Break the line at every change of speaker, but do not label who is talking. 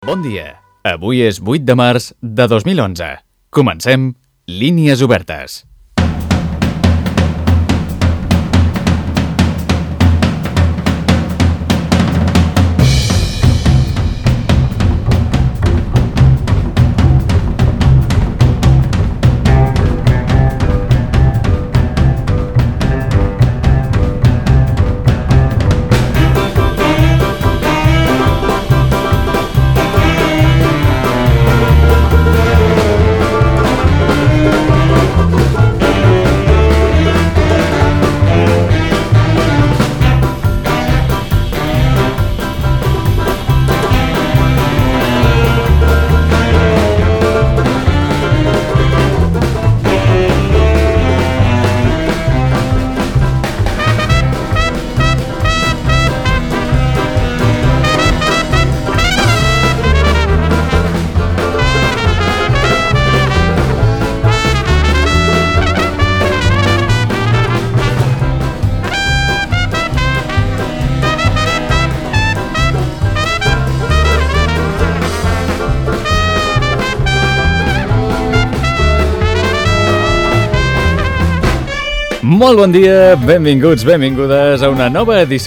Bon dia. Avui és 8 de març de 2011. Comencem Línies Obertes. Molt bon dia, benvinguts, benvingudes a una nova edició